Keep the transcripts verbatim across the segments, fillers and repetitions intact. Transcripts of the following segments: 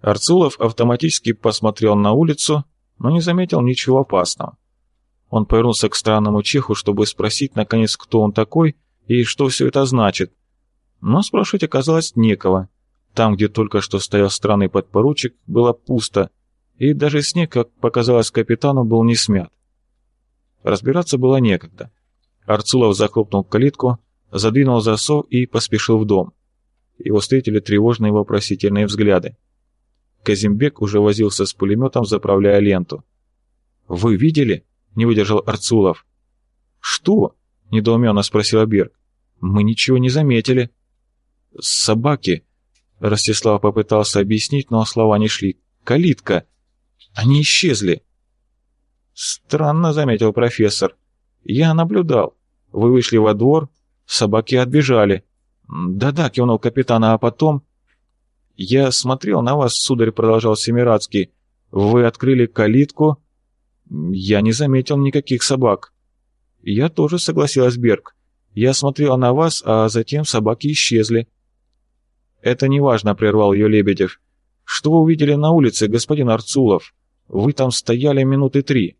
Арцулов автоматически посмотрел на улицу, но не заметил ничего опасного. Он повернулся к странному чеху, чтобы спросить, наконец, кто он такой и что все это значит. Но спрашивать оказалось некого. Там, где только что стоял странный подпоручик, было пусто, и даже снег, как показалось капитану, был не смят. Разбираться было некогда. Арцулов захлопнул калитку, задвинул засов и поспешил в дом. Его встретили тревожные вопросительные взгляды. Казимбек уже возился с пулеметом, заправляя ленту. «Вы видели?» — не выдержал Арцулов. «Что?» — недоуменно спросил Берг. «Мы ничего не заметили». «Собаки», — Ростислав попытался объяснить, но слова не шли. «Калитка! Они исчезли!» «Странно», — заметил профессор. «Я наблюдал. Вы вышли во двор, собаки отбежали». «Да-да», — кивнул капитан, — «а потом...» «Я смотрел на вас, сударь», — продолжал Семирадский. «Вы открыли калитку. Я не заметил никаких собак». «Я тоже», — согласилась Берг. «Я смотрел на вас, а затем собаки исчезли». «Это неважно», — прервал ее Лебедев. «Что вы увидели на улице, господин Арцулов? Вы там стояли минуты три».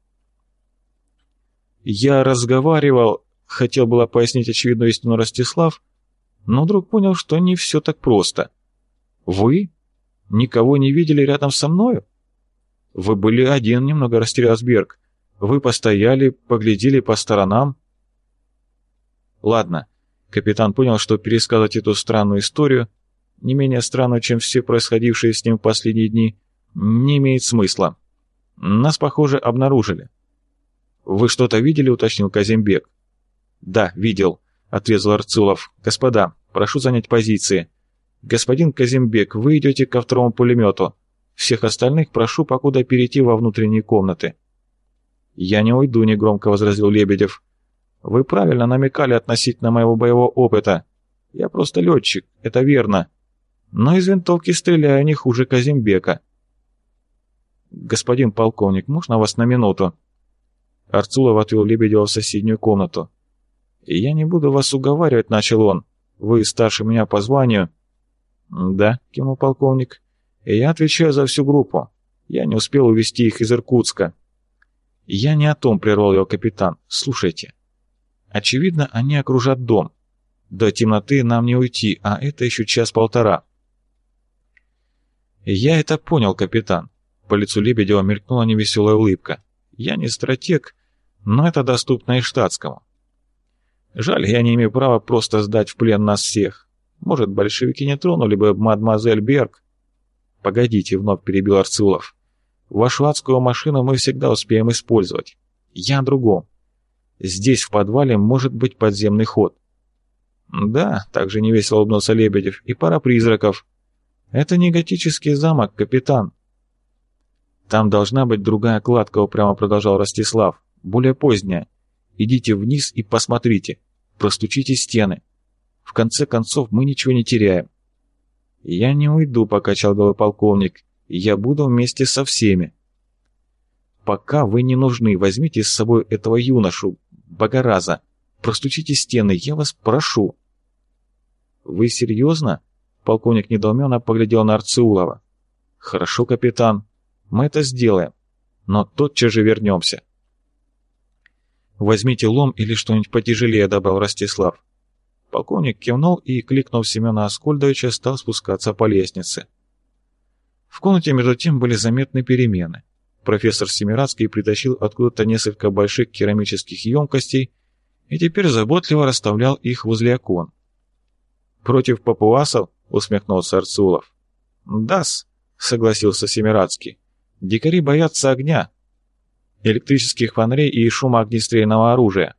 «Я разговаривал», — хотел было пояснить очевидную истину Ростислав, но вдруг понял, что не все так просто. «Вы? Никого не видели рядом со мною?» «Вы были один», — немного растерялся Берг. «Вы постояли, поглядели по сторонам». «Ладно», — капитан понял, что пересказывать эту странную историю, не менее странную, чем все происходившие с ним в последние дни, не имеет смысла. Нас, похоже, обнаружили. «Вы что-то видели?» — уточнил Казимбек. «Да, видел», — отрезал Арцулов. «Господа, прошу занять позиции. Господин Казимбек, вы идете ко второму пулемету. Всех остальных прошу покуда перейти во внутренние комнаты». «Я не уйду», — негромко возразил Лебедев. «Вы правильно намекали относительно моего боевого опыта. Я просто летчик, это верно. Но из винтовки стреляю не хуже Казимбека». «Господин полковник, можно вас на минуту?» Арцулов отвел Лебедева в соседнюю комнату. «Я не буду вас уговаривать», — начал он. «Вы старше меня по званию». «Да», — кивнул полковник. «И я отвечаю за всю группу. Я не успел увезти их из Иркутска». «Я не о том», — прервал его капитан. «Слушайте. Очевидно, они окружат дом. До темноты нам не уйти, а это еще час-полтора». «Я это понял, капитан». По лицу Лебедева мелькнула невеселая улыбка. «Я не стратег, но это доступно и штатскому. Жаль, я не имею права просто сдать в плен нас всех. Может, большевики не тронули бы мадемуазель Берг?» «Погодите», — вновь перебил Арцулов. «Вашу адскую машину мы всегда успеем использовать. Я о другом. Здесь, в подвале, может быть подземный ход». «Да», — также невесело улыбнулся Лебедев, — «и пара призраков. Это не готический замок, капитан». «Там должна быть другая кладка», — упрямо продолжал Ростислав. «Более поздняя. Идите вниз и посмотрите. Простучите стены. В конце концов, мы ничего не теряем». «Я не уйду», — покачал головой полковник. «Я буду вместе со всеми». «Пока вы не нужны, возьмите с собой этого юношу, Богораза. Простучите стены, я вас прошу». «Вы серьезно?» — полковник недоуменно поглядел на Арцулова. «Хорошо, капитан. Мы это сделаем. Но тотчас же вернемся». «Возьмите лом или что-нибудь потяжелее», — добавил Ростислав. Полковник кивнул и, кликнув Семена Аскольдовича, стал спускаться по лестнице. В комнате, между тем, были заметны перемены. Профессор Семирадский притащил откуда-то несколько больших керамических емкостей и теперь заботливо расставлял их возле окон. «Против папуасов?» — усмехнулся Арцулов. «Да-с», — согласился Семирадский. «Дикари боятся огня, электрических фонарей и шума огнестрельного оружия».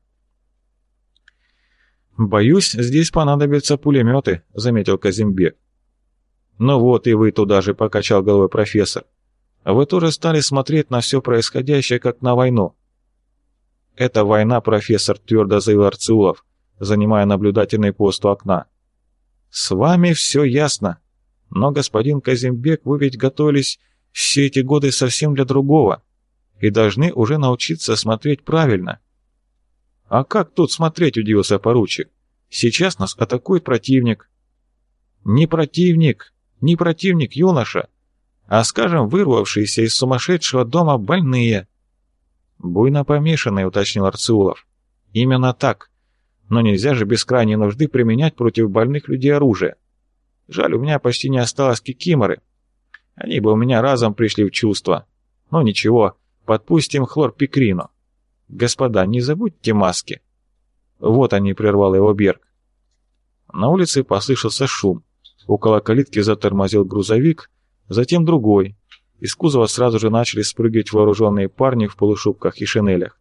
«Боюсь, здесь понадобятся пулеметы», — заметил Казимбек. «Ну вот и вы туда же», — покачал головой профессор. «Вы тоже стали смотреть на все происходящее, как на войну». «Это война, профессор», — твердо заявил Арцулов, занимая наблюдательный пост у окна. «С вами все ясно. Но, господин Казимбек, вы ведь готовились все эти годы совсем для другого и должны уже научиться смотреть правильно». «А как тут смотреть?» — удивился поручик. «Сейчас нас атакует противник». «Не противник, не противник, юноша, а, скажем, вырвавшиеся из сумасшедшего дома больные». «Буйно помешанные», — уточнил Арцеулов. «Именно так. Но нельзя же без крайней нужды применять против больных людей оружие. Жаль, у меня почти не осталось кикиморы. Они бы у меня разом пришли в чувство. Но ничего, подпустим хлорпикрину. Господа, не забудьте маски». «Вот они», — прервал его Берг. На улице послышался шум. Около калитки затормозил грузовик, затем другой. Из кузова сразу же начали спрыгивать вооруженные парни в полушубках и шинелях.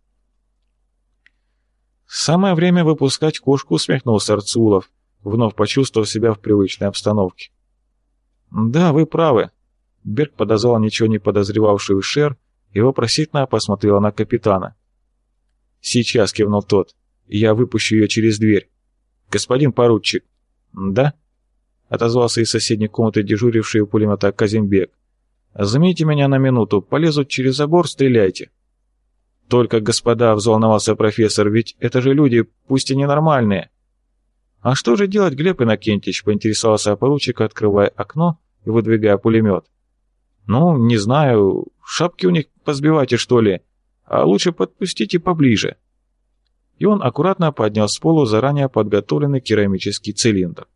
«Самое время выпускать кошку», — усмехнулся Арцеулов, вновь почувствовав себя в привычной обстановке. «Да, вы правы». Берг подозвал ничего не подозревавшую Шер и вопросительно посмотрела на капитана. «Сейчас», — кивнул тот, — «я выпущу ее через дверь». «Господин поручик». «Да?» — отозвался из соседней комнаты дежуривший у пулемета Казимбек. «Заметьте меня на минуту, полезут через забор, стреляйте». «Только, господа», — взволновался профессор, — «ведь это же люди, пусть и ненормальные». «А что же делать, Глеб Иннокентьевич?» — поинтересовался поручик, открывая окно и выдвигая пулемет. «Ну, не знаю, шапки у них позбивайте, что ли, а лучше подпустите поближе». И он аккуратно поднял с полу заранее подготовленный керамический цилиндр.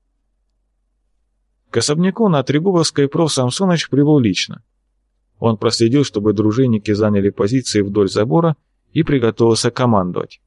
К особняку на Трегубовской проф. Самсоныч прибыл лично. Он проследил, чтобы дружинники заняли позиции вдоль забора и приготовился командовать.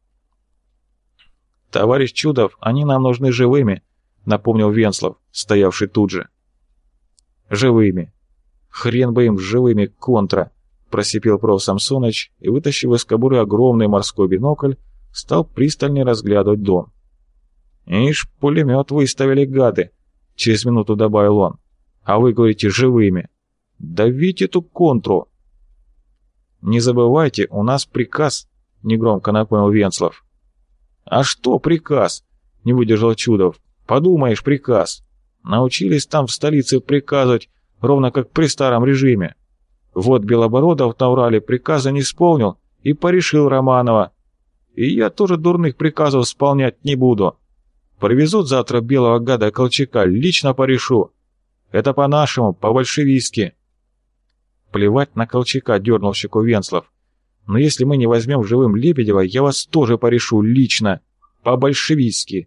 «Товарищ Чудов, они нам нужны живыми», — напомнил Венслов, стоявший тут же. «Живыми. Хрен бы им живыми, контра», — просипел проф. Самсоныч и, вытащив из кобуры огромный морской бинокль, стал пристально разглядывать дом. «Ишь, пулемет выставили, гады», — через минуту добавил он. «А вы говорите живыми. Давите эту контру». «Не забывайте, у нас приказ», — негромко напомнил Венслов. «А что приказ?» — не выдержал Чудов. «Подумаешь, приказ. Научились там в столице приказывать, ровно как при старом режиме. Вот Белобородов на Урале приказа не исполнил и порешил Романова. И я тоже дурных приказов исполнять не буду. Привезут завтра белого гада Колчака, лично порешу. Это по-нашему, по-большевистски». «Плевать на Колчака», — дернул щеку Венслов. «Но если мы не возьмем живым Лебедева, я вас тоже порешу лично, по-большевистски».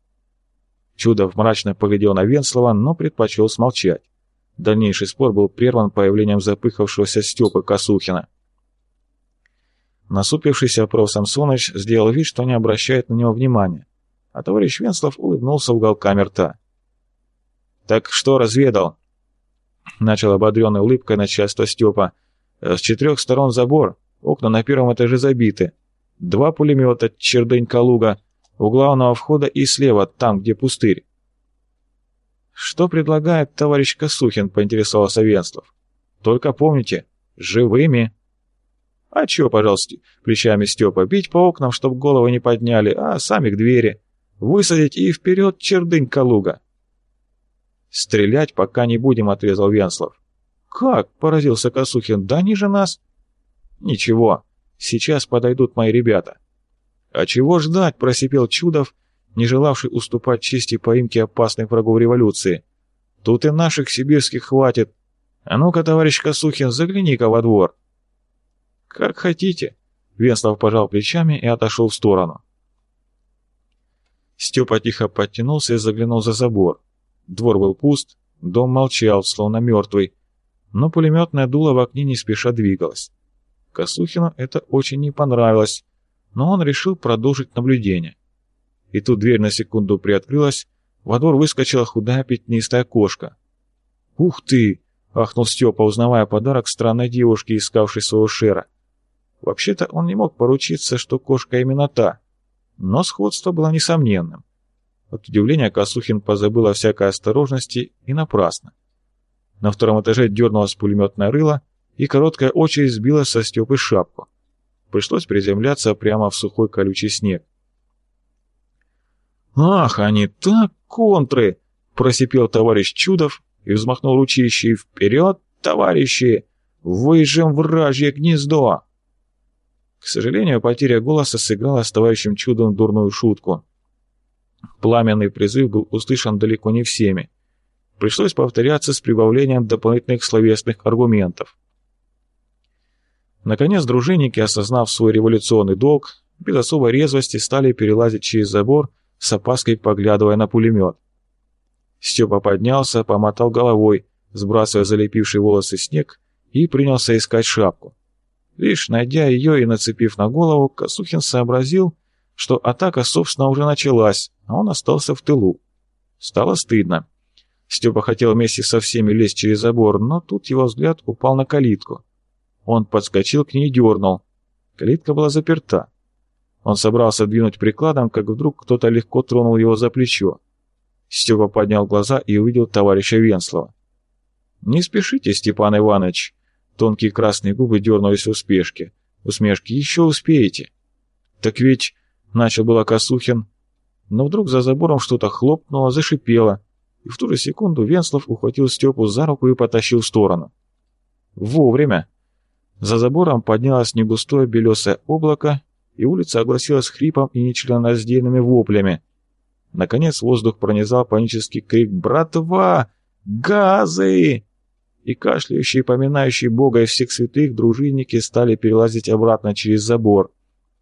Чудов мрачно поглядел на Венслова, но предпочел смолчать. Дальнейший спор был прерван появлением запыхавшегося Степы Косухина. Насупившийся проф. Самсоныч сделал вид, что не обращает на него внимания, а товарищ Венслов улыбнулся уголками рта. «Так что разведал?» — начал ободренной улыбкой начальство Степа. «С четырех сторон забор, окна на первом этаже забиты. Два пулемета, чердынь Калуга, у главного входа и слева, там, где пустырь». «Что предлагает товарищ Косухин?» — поинтересовался Венслов. «Только помните, живыми». «А чё, пожалуйста, плечами Степа, бить по окнам, чтоб головы не подняли, а сами к двери. Высадить и вперед, чердынь Калуга». «Стрелять пока не будем», — отрезал Венслов. «Как?» — поразился Косухин. «Да они же нас...» «Ничего, сейчас подойдут мои ребята». «А чего ждать?» — просипел Чудов, не желавший уступать чести поимки опасных врагов революции. «Тут и наших сибирских хватит. А ну-ка, товарищ Косухин, загляни-ка во двор». «Как хотите», — Венслов пожал плечами и отошел в сторону. Степа тихо подтянулся и заглянул за забор. Двор был пуст, дом молчал, словно мертвый, но пулеметное дуло в окне не спеша двигалось. Косухину это очень не понравилось, но он решил продолжить наблюдение. И тут дверь на секунду приоткрылась, во двор выскочила худая пятнистая кошка. «Ух ты!» — ахнул Степа, узнавая подарок странной девушки, искавшей своего шера. Вообще-то он не мог поручиться, что кошка именно та, но сходство было несомненным. От удивления Косухин позабыл о всякой осторожности и напрасно. На втором этаже дернулась пулеметная рыло, и короткая очередь сбила со Степы шапку. Пришлось приземляться прямо в сухой колючий снег. «Ах, они так контры!» — просипел товарищ Чудов и взмахнул ручищей. «Вперед, товарищи! Выжжем вражье гнездо!» К сожалению, потеря голоса сыграла с товарищем Чудом дурную шутку. Пламенный призыв был услышан далеко не всеми. Пришлось повторяться с прибавлением дополнительных словесных аргументов. Наконец дружинники, осознав свой революционный долг, без особой резвости стали перелазить через забор, с опаской поглядывая на пулемет. Степа поднялся, помотал головой, сбрасывая залепивший волосы снег, и принялся искать шапку. Лишь найдя ее и нацепив на голову, Косухин сообразил, что атака, собственно, уже началась, а он остался в тылу. Стало стыдно. Степа хотел вместе со всеми лезть через забор, но тут его взгляд упал на калитку. Он подскочил к ней и дернул. Калитка была заперта. Он собрался двинуть прикладом, как вдруг кто-то легко тронул его за плечо. Степа поднял глаза и увидел товарища Венслова. «Не спешите, Степан Иванович!» Тонкие красные губы дернулись в успешке. Усмешки. «Еще успеете!» «Так ведь...» — начал было Косухин. Но вдруг за забором что-то хлопнуло, зашипело, и в ту же секунду Венслов ухватил Степу за руку и потащил в сторону. Вовремя! За забором поднялось негустое белесое облако, и улица огласилась хрипом и нечленораздельными воплями. Наконец воздух пронизал панический крик «Братва! Газы!» И кашляющие, поминающие Бога и всех святых дружинники стали перелазить обратно через забор.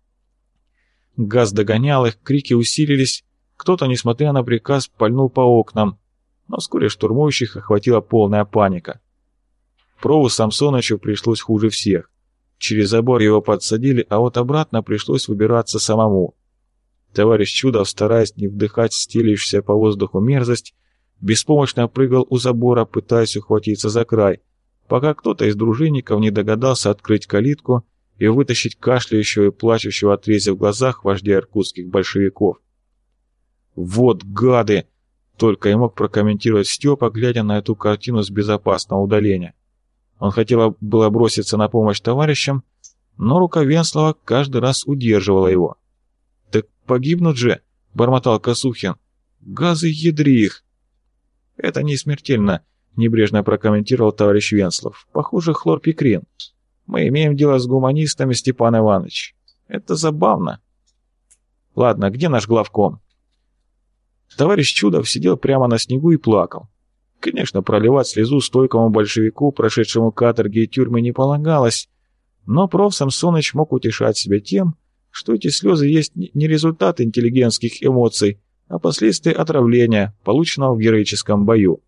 Газ догонял их, крики усилились, кто-то, несмотря на приказ, пальнул по окнам, но вскоре штурмующих охватила полная паника. Прову Самсонычу пришлось хуже всех. Через забор его подсадили, а вот обратно пришлось выбираться самому. Товарищ Чудов, стараясь не вдыхать стелющуюся по воздуху мерзость, беспомощно прыгал у забора, пытаясь ухватиться за край, пока кто-то из дружинников не догадался открыть калитку и вытащить кашляющего и плачущего, отрезав в глазах, вождя иркутских большевиков. «Вот гады!» — только и мог прокомментировать Степа, глядя на эту картину с безопасного удаления. Он хотел было броситься на помощь товарищам, но рука Венслова каждый раз удерживала его. «Так погибнут же!» — бормотал Косухин. «Газы ядри их!» «Это не смертельно», — небрежно прокомментировал товарищ Венслов. «Похоже, хлорпикрин. Мы имеем дело с гуманистами, Степан Иванович. Это забавно». «Ладно, где наш главком?» Товарищ Чудов сидел прямо на снегу и плакал. Конечно, проливать слезу стойкому большевику, прошедшему каторги и тюрьмы, не полагалось, но проф. Самсоныч мог утешать себя тем, что эти слезы есть не результат интеллигентских эмоций, а последствия отравления, полученного в героическом бою.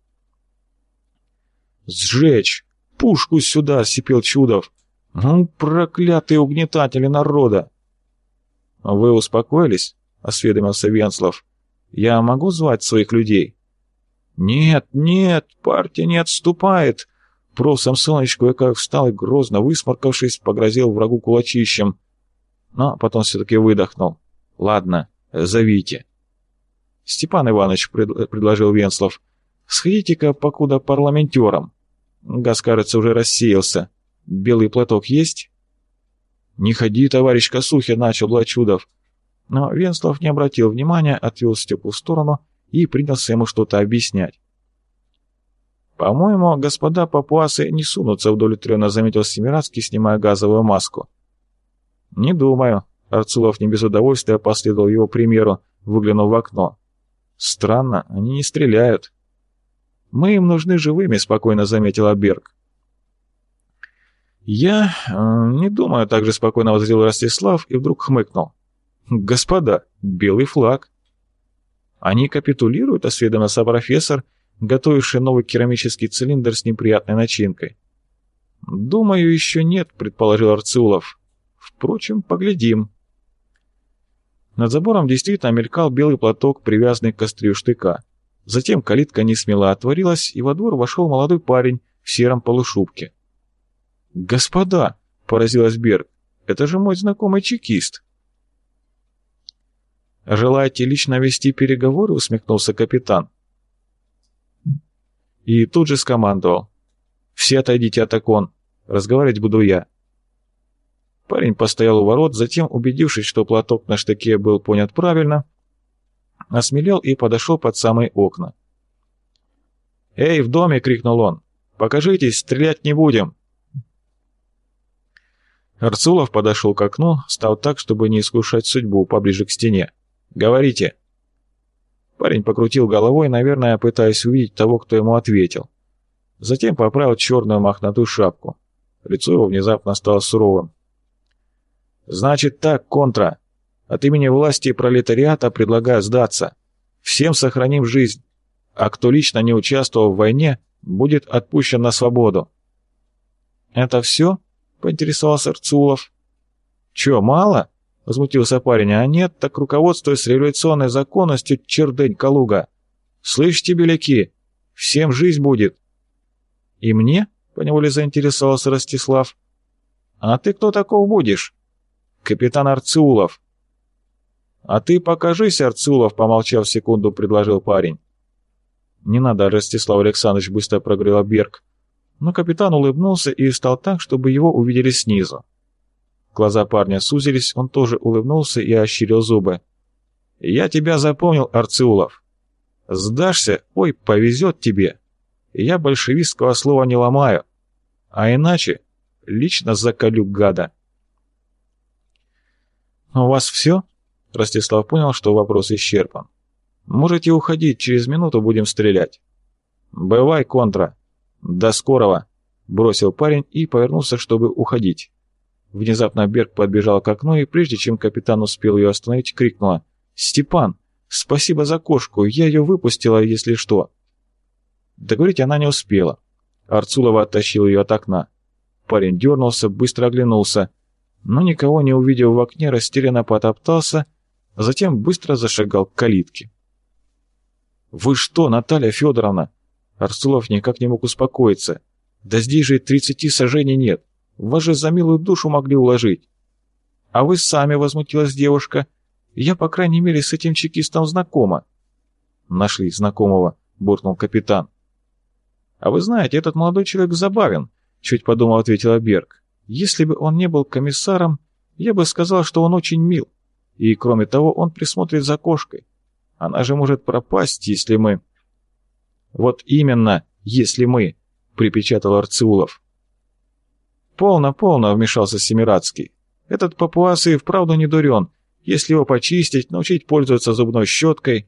«Сжечь! Пушку сюда!» — сипел Чудов. «Ну, проклятые угнетатели народа!» «Вы успокоились?» — осведомился Венслов. «Я могу звать своих людей?» «Нет, нет, партия не отступает!» Проф. Самсоныч кое-как встал и, грозно высморкавшись, погрозил врагу кулачищем. Но потом все-таки выдохнул. «Ладно, зовите». «Степан Иванович», — пред... предложил Венслов, — «сходите-ка покуда парламентером. Газ, кажется, уже рассеялся. Белый платок есть?» «Не ходи, товарищ Косухин», — начал Блачудов. Но Венслов не обратил внимания, отвел Степу в сторону и принялся ему что-то объяснять. «По-моему, господа папуасы не сунутся», — удовлетворенно заметил Семирадский, снимая газовую маску. «Не думаю», — Арцулов не без удовольствия последовал его примеру, выглянув в окно. «Странно, они не стреляют». «Мы им нужны живыми», — спокойно заметила Берг. «Я э, не думаю», — также спокойно возразил Ростислав и вдруг хмыкнул. «Господа, белый флаг». «Они капитулируют», — осведомился профессор, готовивший новый керамический цилиндр с неприятной начинкой. «Думаю, еще нет», — предположил Арцулов. «Впрочем, поглядим». Над забором действительно мелькал белый платок, привязанный к острию штыка. Затем калитка несмело отворилась, и во двор вошел молодой парень в сером полушубке. «Господа!» — поразилась Берг. «Это же мой знакомый чекист!» «Желаете лично вести переговоры?» — усмехнулся капитан. И тут же скомандовал. «Все отойдите от окон. Разговаривать буду я». Парень постоял у ворот, затем, убедившись, что платок на штыке был понят правильно, осмелел и подошел под самые окна. «Эй, в доме!» — крикнул он. «Покажитесь, стрелять не будем!» Арцулов подошел к окну, стал так, чтобы не искушать судьбу, поближе к стене. «Говорите!» Парень покрутил головой, наверное, пытаясь увидеть того, кто ему ответил. Затем поправил черную мохнатую шапку. Лицо его внезапно стало суровым. «Значит так, контра. От имени власти и пролетариата предлагаю сдаться. Всем сохраним жизнь. А кто лично не участвовал в войне, будет отпущен на свободу». «Это все?» — поинтересовался Арцулов. «Чё, мало?» — возмутился парень. «А нет, так руководствуясь революционной законностью, чердынь Калуга. Слышите, беляки, всем жизнь будет». «И мне?» — поневоле заинтересовался Ростислав. «А ты кто таков будешь?» «Капитан Арцулов». «А ты покажись, Арцулов», — помолчав секунду, предложил парень. «Не надо, Ростислав Александрович», — быстро проговорил Берг. Но капитан улыбнулся и встал так, чтобы его увидели снизу. Глаза парня сузились, он тоже улыбнулся и ощерил зубы. «Я тебя запомнил, Арцулов. Сдашься, ой, повезет тебе. Я большевистского слова не ломаю. А иначе лично заколю гада». «У вас все?» Ростислав понял, что вопрос исчерпан. «Можете уходить, через минуту будем стрелять». «Бывай, контра. До скорого», — бросил парень и повернулся, чтобы уходить. Внезапно Берг подбежал к окну и, прежде чем капитан успел ее остановить, крикнула: «Степан, спасибо за кошку, я ее выпустила, если что». Договорить она не успела. Арцулова оттащил ее от окна. Парень дернулся, быстро оглянулся, но никого не увидев в окне, растерянно потоптался, а затем быстро зашагал к калитке. «Вы что, Наталья Федоровна?» Арцулов никак не мог успокоиться. «Да здесь же тридцати сажений нет. Вас же за милую душу могли уложить». «А вы сами», — возмутилась девушка. «Я, по крайней мере, с этим чекистом знакома». «Нашли знакомого», — буркнул капитан. «А вы знаете, этот молодой человек забавен», — чуть подумал, ответила Берг. «Если бы он не был комиссаром, я бы сказал, что он очень мил. И, кроме того, он присмотрит за кошкой. Она же может пропасть, если мы...» «Вот именно, если мы», — припечатал Арцулов. «Полно, полно», — вмешался Семирадский. «Этот папуас и вправду не дурен. Если его почистить, научить пользоваться зубной щеткой...»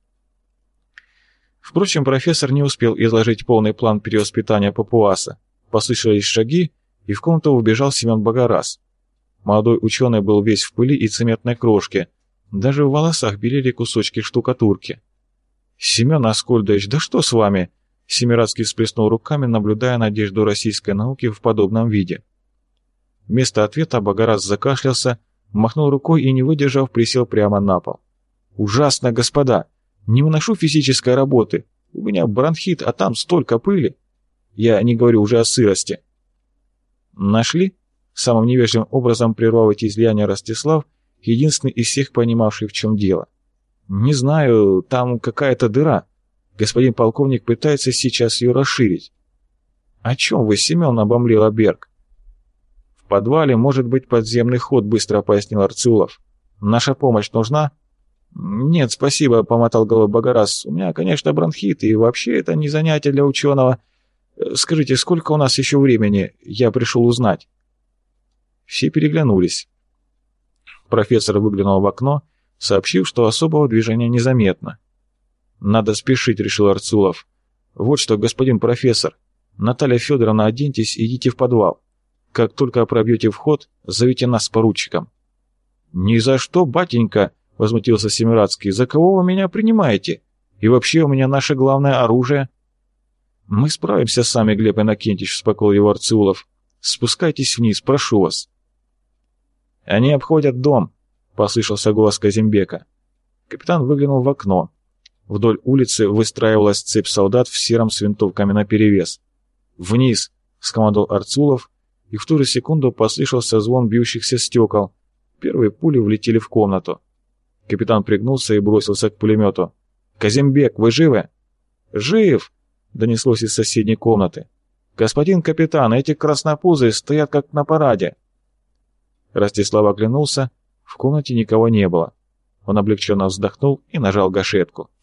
Впрочем, профессор не успел изложить полный план перевоспитания папуаса. Послышались шаги, и в комнату убежал Семен Богораз. Молодой ученый был весь в пыли и цементной крошке. Даже в волосах белели кусочки штукатурки. «Семен Аскольдович, да что с вами?» Семирадский всплеснул руками, наблюдая надежду российской науки в подобном виде. Вместо ответа Богораз закашлялся, махнул рукой и, не выдержав, присел прямо на пол. «Ужасно, господа! Не выношу физической работы. У меня бронхит, а там столько пыли. Я не говорю уже о сырости». «Нашли?» — самым невежливым образом прервал эти излияния Ростислав, единственный из всех понимавший, в чем дело. «Не знаю, там какая-то дыра. Господин полковник пытается сейчас ее расширить». «О чем вы, Семен?» — обомлел Берг. «В подвале может быть подземный ход», — быстро пояснил Арцулов. «Наша помощь нужна?» «Нет, спасибо», — помотал головой Богораз. «У меня, конечно, бронхит, и вообще это не занятие для ученого. Скажите, сколько у нас еще времени? Я пришел узнать». Все переглянулись. Профессор выглянул в окно, сообщив, что особого движения незаметно. «Надо спешить», — решил Арцулов. «Вот что, господин профессор, Наталья Федоровна, оденьтесь и идите в подвал. Как только пробьете вход, зовите нас с поручиком». «Ни за что, батенька», — возмутился Семирадский. «За кого вы меня принимаете? И вообще у меня наше главное оружие». «Мы справимся сами, Глеб Иннокентьевич», — успокоил его Арцулов. «Спускайтесь вниз, прошу вас». «Они обходят дом», — послышался голос Казимбека. Капитан выглянул в окно. Вдоль улицы выстраивалась цепь солдат в сером с винтовками наперевес. «Вниз!» — скомандовал Арцулов, и в ту же секунду послышался звон бьющихся стекол. Первые пули влетели в комнату. Капитан пригнулся и бросился к пулемету. «Казимбек, вы живы?» «Жив!» — донеслось из соседней комнаты. «Господин капитан, эти краснопузы стоят как на параде!» Ростислав оглянулся, в комнате никого не было. Он облегченно вздохнул и нажал гашетку.